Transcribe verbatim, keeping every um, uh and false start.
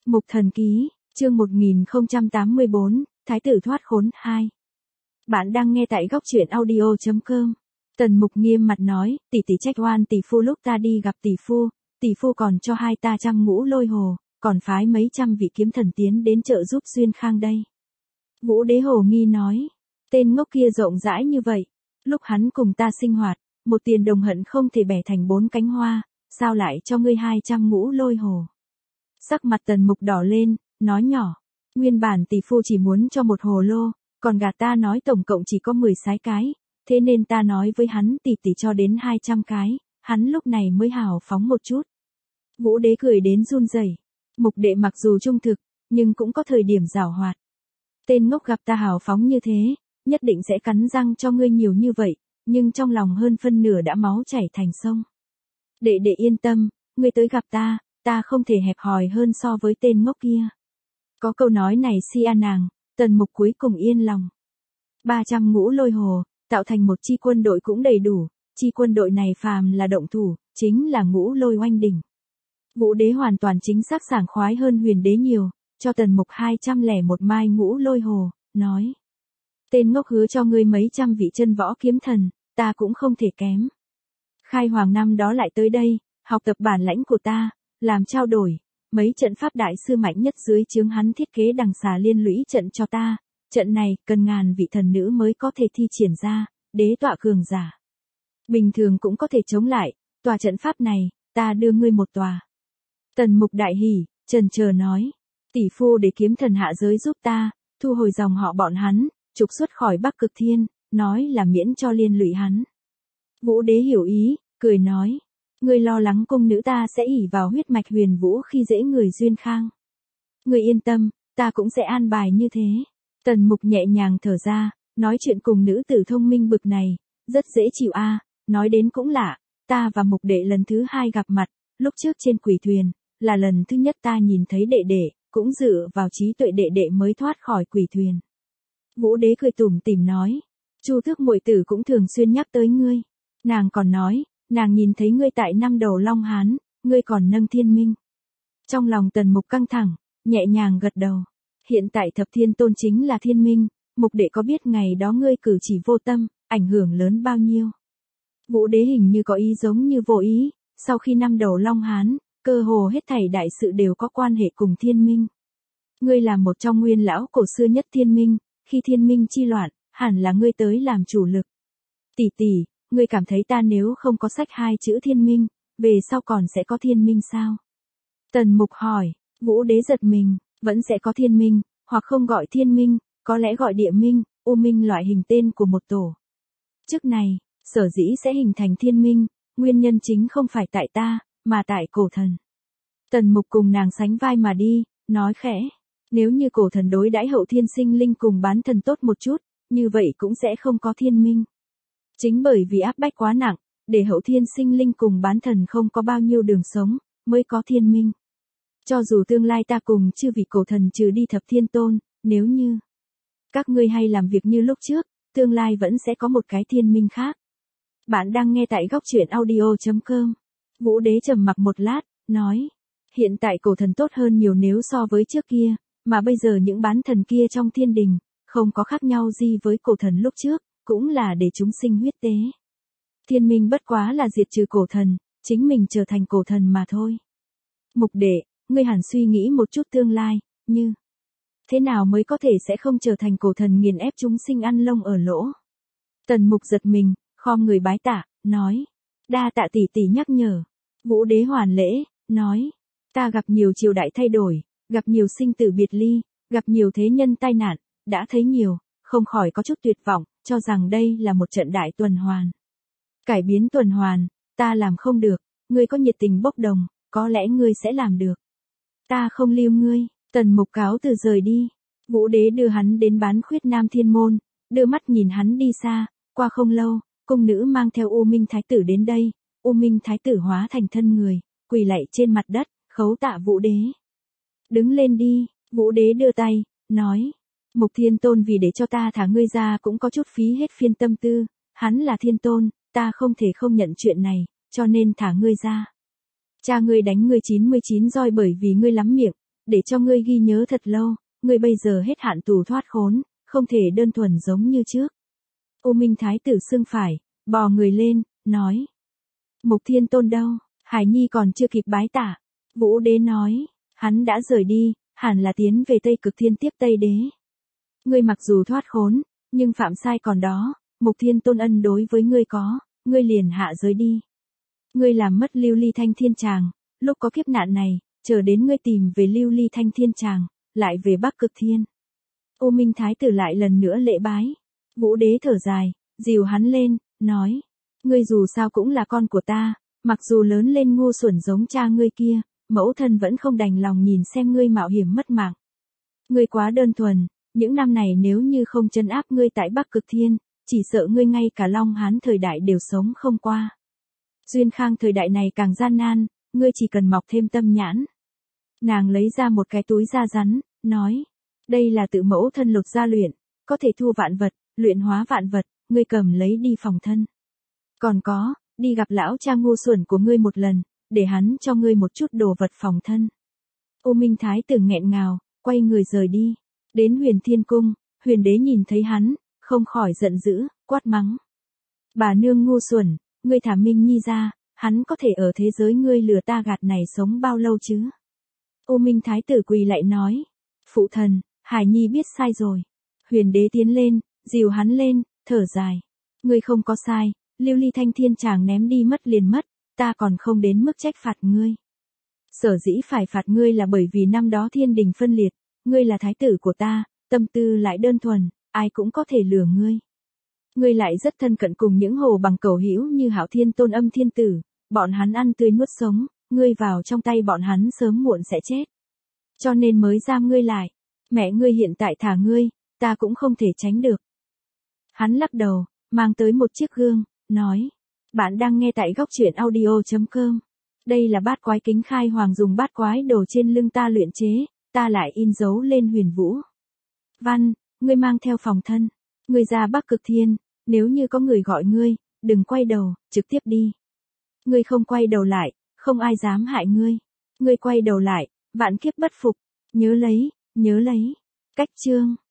Mục Thần Ký, chương một nghìn không trăm tám mươi tư, Thái tử thoát khốn hai. Bạn đang nghe tại góc truyện audio chấm com. Tần Mục nghiêm mặt nói, tỷ tỷ trách oan tỷ phu lúc ta đi gặp tỷ phu, tỷ phu còn cho hai ta trăm ngũ lôi hồ, còn phái mấy trăm vị kiếm thần tiến đến trợ giúp Xuyên Khang đây. Vũ Đế hồ nghi nói, tên ngốc kia rộng rãi như vậy, lúc hắn cùng ta sinh hoạt, một tiền đồng hận không thể bẻ thành bốn cánh hoa, sao lại cho ngươi hai trăm ngũ lôi hồ. Sắc mặt Tần Mục đỏ lên, nói nhỏ, nguyên bản tỷ phu chỉ muốn cho một hồ lô, còn gạt ta nói tổng cộng chỉ có mười sáu cái, thế nên ta nói với hắn tỷ tỷ cho đến hai trăm cái, hắn lúc này mới hào phóng một chút. Vũ Đế cười đến run rẩy, Mục đệ mặc dù trung thực, nhưng cũng có thời điểm giảo hoạt. Tên ngốc gặp ta hào phóng như thế, nhất định sẽ cắn răng cho ngươi nhiều như vậy, nhưng trong lòng hơn phân nửa đã máu chảy thành sông. Đệ đệ yên tâm, ngươi tới gặp ta, ta không thể hẹp hòi hơn so với tên ngốc kia. Có câu nói này si an nàng, Tần Mục cuối cùng yên lòng. ba trăm ngũ lôi hồ, tạo thành một chi quân đội cũng đầy đủ, chi quân đội này phàm là động thủ, chính là ngũ lôi oanh đỉnh. Vũ Đế hoàn toàn chính xác sảng khoái hơn Huyền Đế nhiều, cho Tần Mục hai trăm lẻ một mai ngũ lôi hồ, nói. Tên ngốc hứa cho ngươi mấy trăm vị chân võ kiếm thần, ta cũng không thể kém. Khai Hoàng năm đó lại tới đây, học tập bản lãnh của ta, làm trao đổi, mấy trận pháp đại sư mạnh nhất dưới chướng hắn thiết kế đằng xà liên lũy trận cho ta, trận này cần ngàn vị thần nữ mới có thể thi triển ra, đế tọa cường giả. Bình thường cũng có thể chống lại, tòa trận pháp này, ta đưa ngươi một tòa. Tần Mục đại hỉ, trần chờ nói, tỷ phu để kiếm thần hạ giới giúp ta, thu hồi dòng họ bọn hắn, trục xuất khỏi Bắc Cực Thiên, nói là miễn cho liên lụy hắn. Vũ Đế hiểu ý, cười nói, ngươi lo lắng cung nữ ta sẽ ỷ vào huyết mạch Huyền Vũ khi dễ người Xuyên Khang. Ngươi yên tâm, ta cũng sẽ an bài như thế. Tần Mục nhẹ nhàng thở ra, nói chuyện cùng nữ tử thông minh bực này, rất dễ chịu a. Nói đến cũng lạ, ta và Mục đệ lần thứ hai gặp mặt, lúc trước trên quỷ thuyền, là lần thứ nhất ta nhìn thấy đệ đệ, cũng dựa vào trí tuệ đệ đệ mới thoát khỏi quỷ thuyền. Vũ Đế cười tủm tỉm nói, Chu Thước muội tử cũng thường xuyên nhắc tới ngươi. Nàng còn nói, nàng nhìn thấy ngươi tại năm đầu Long Hán, ngươi còn nâng thiên minh. Trong lòng Tần Mục căng thẳng, nhẹ nhàng gật đầu. Hiện tại thập thiên tôn chính là thiên minh, Mục đệ có biết ngày đó ngươi cử chỉ vô tâm, ảnh hưởng lớn bao nhiêu. Vũ Đế hình như có ý giống như vô ý, sau khi năm đầu Long Hán, cơ hồ hết thảy đại sự đều có quan hệ cùng thiên minh. Ngươi là một trong nguyên lão cổ xưa nhất thiên minh, khi thiên minh chi loạn, hẳn là ngươi tới làm chủ lực. Tỷ tỷ, ngươi cảm thấy ta nếu không có sách hai chữ thiên minh, về sau còn sẽ có thiên minh sao? Tần Mục hỏi, Vũ Đế giật mình, vẫn sẽ có thiên minh, hoặc không gọi thiên minh, có lẽ gọi địa minh, u minh loại hình tên của một tổ. Trước này, sở dĩ sẽ hình thành thiên minh, nguyên nhân chính không phải tại ta, mà tại cổ thần. Tần Mục cùng nàng sánh vai mà đi, nói khẽ, nếu như cổ thần đối đãi hậu thiên sinh linh cùng bán thần tốt một chút, như vậy cũng sẽ không có thiên minh. Chính bởi vì áp bách quá nặng, để hậu thiên sinh linh cùng bán thần không có bao nhiêu đường sống, mới có thiên minh. Cho dù tương lai ta cùng chư vị cổ thần trừ đi thập thiên tôn, nếu như các ngươi hay làm việc như lúc trước, tương lai vẫn sẽ có một cái thiên minh khác. Bạn đang nghe tại góc truyện audio chấm com. Vũ Đế trầm mặc một lát, nói, hiện tại cổ thần tốt hơn nhiều nếu so với trước kia, mà bây giờ những bán thần kia trong thiên đình, không có khác nhau gì với cổ thần lúc trước, cũng là để chúng sinh huyết tế. Thiên minh bất quá là diệt trừ cổ thần, chính mình trở thành cổ thần mà thôi. Mục đệ, ngươi hẳn suy nghĩ một chút tương lai, như thế nào mới có thể sẽ không trở thành cổ thần nghiền ép chúng sinh ăn lông ở lỗ. Tần Mục giật mình, khom người bái tạ, nói, đa tạ tỷ tỷ nhắc nhở. Vũ Đế hoàn lễ, nói, ta gặp nhiều triều đại thay đổi, gặp nhiều sinh tử biệt ly, gặp nhiều thế nhân tai nạn, đã thấy nhiều, không khỏi có chút tuyệt vọng, cho rằng đây là một trận đại tuần hoàn. Cải biến tuần hoàn, ta làm không được, ngươi có nhiệt tình bốc đồng, có lẽ ngươi sẽ làm được. Ta không lưu ngươi. Tần Mục cáo từ rời đi. Vũ Đế đưa hắn đến bán khuyết Nam Thiên Môn, đưa mắt nhìn hắn đi xa, qua không lâu, cung nữ mang theo U Minh Thái tử đến đây, U Minh Thái tử hóa thành thân người, quỳ lạy trên mặt đất, khấu tạ Vũ Đế. Đứng lên đi, Vũ Đế đưa tay, nói, Mục Thiên Tôn vì để cho ta thả ngươi ra cũng có chút phí hết phiên tâm tư, hắn là Thiên Tôn, ta không thể không nhận chuyện này, cho nên thả ngươi ra. Cha ngươi đánh ngươi chín mươi chín roi bởi vì ngươi lắm miệng, để cho ngươi ghi nhớ thật lâu, ngươi bây giờ hết hạn tù thoát khốn, không thể đơn thuần giống như trước. U Minh Thái tử xưng phải, bò người lên, nói. Mục Thiên Tôn đâu? Hải Nhi còn chưa kịp bái tạ. Vũ Đế nói, hắn đã rời đi, hẳn là tiến về Tây Cực Thiên tiếp Tây Đế. Ngươi mặc dù thoát khốn, nhưng phạm sai còn đó, Mục Thiên Tôn ân đối với ngươi có, ngươi liền hạ giới đi. Ngươi làm mất Lưu Ly Thanh Thiên Tràng, lúc có kiếp nạn này, chờ đến ngươi tìm về Lưu Ly Thanh Thiên Tràng, lại về Bắc Cực Thiên. U Minh Thái tử lại lần nữa lễ bái. Vũ Đế thở dài, dìu hắn lên, nói, ngươi dù sao cũng là con của ta, mặc dù lớn lên ngu xuẩn giống cha ngươi kia, mẫu thân vẫn không đành lòng nhìn xem ngươi mạo hiểm mất mạng. Ngươi quá đơn thuần, những năm này nếu như không trấn áp ngươi tại Bắc Cực Thiên, chỉ sợ ngươi ngay cả Long Hán thời đại đều sống không qua. Duyên Khang thời đại này càng gian nan, ngươi chỉ cần mọc thêm tâm nhãn. Nàng lấy ra một cái túi da rắn, nói, đây là tự mẫu thân lột ra luyện, có thể thu vạn vật, luyện hóa vạn vật, ngươi cầm lấy đi phòng thân. Còn có, đi gặp lão cha ngu xuẩn của ngươi một lần, để hắn cho ngươi một chút đồ vật phòng thân. U Minh Thái tử nghẹn ngào, quay người rời đi. Đến Huyền Thiên Cung, Huyền Đế nhìn thấy hắn, không khỏi giận dữ, quát mắng. Bà nương ngu xuẩn, ngươi thả Minh Nhi ra, hắn có thể ở thế giới ngươi lừa ta gạt này sống bao lâu chứ? U Minh Thái tử quỳ lại nói. Phụ thần, Hải Nhi biết sai rồi. Huyền Đế tiến lên, dìu hắn lên, thở dài. Ngươi không có sai, Lưu Ly Thanh Thiên Tràng ném đi mất liền mất, ta còn không đến mức trách phạt ngươi. Sở dĩ phải phạt ngươi là bởi vì năm đó thiên đình phân liệt, ngươi là thái tử của ta, tâm tư lại đơn thuần, ai cũng có thể lừa ngươi. Ngươi lại rất thân cận cùng những hồ bằng cầu hữu như Hạo Thiên Tôn Âm Thiên Tử, bọn hắn ăn tươi nuốt sống, ngươi vào trong tay bọn hắn sớm muộn sẽ chết. Cho nên mới giam ngươi lại, mẹ ngươi hiện tại thả ngươi, ta cũng không thể tránh được. Hắn lắc đầu, mang tới một chiếc gương, nói, bạn đang nghe tại góc truyện audio chấm com. Đây là bát quái kính khai hoàng dùng bát quái đồ trên lưng ta luyện chế, ta lại in dấu lên Huyền Vũ. Văn, ngươi mang theo phòng thân, ngươi ra Bắc Cực Thiên, nếu như có người gọi ngươi, đừng quay đầu, trực tiếp đi. Ngươi không quay đầu lại, không ai dám hại ngươi. Ngươi quay đầu lại, vạn kiếp bất phục, nhớ lấy, nhớ lấy. Cách chương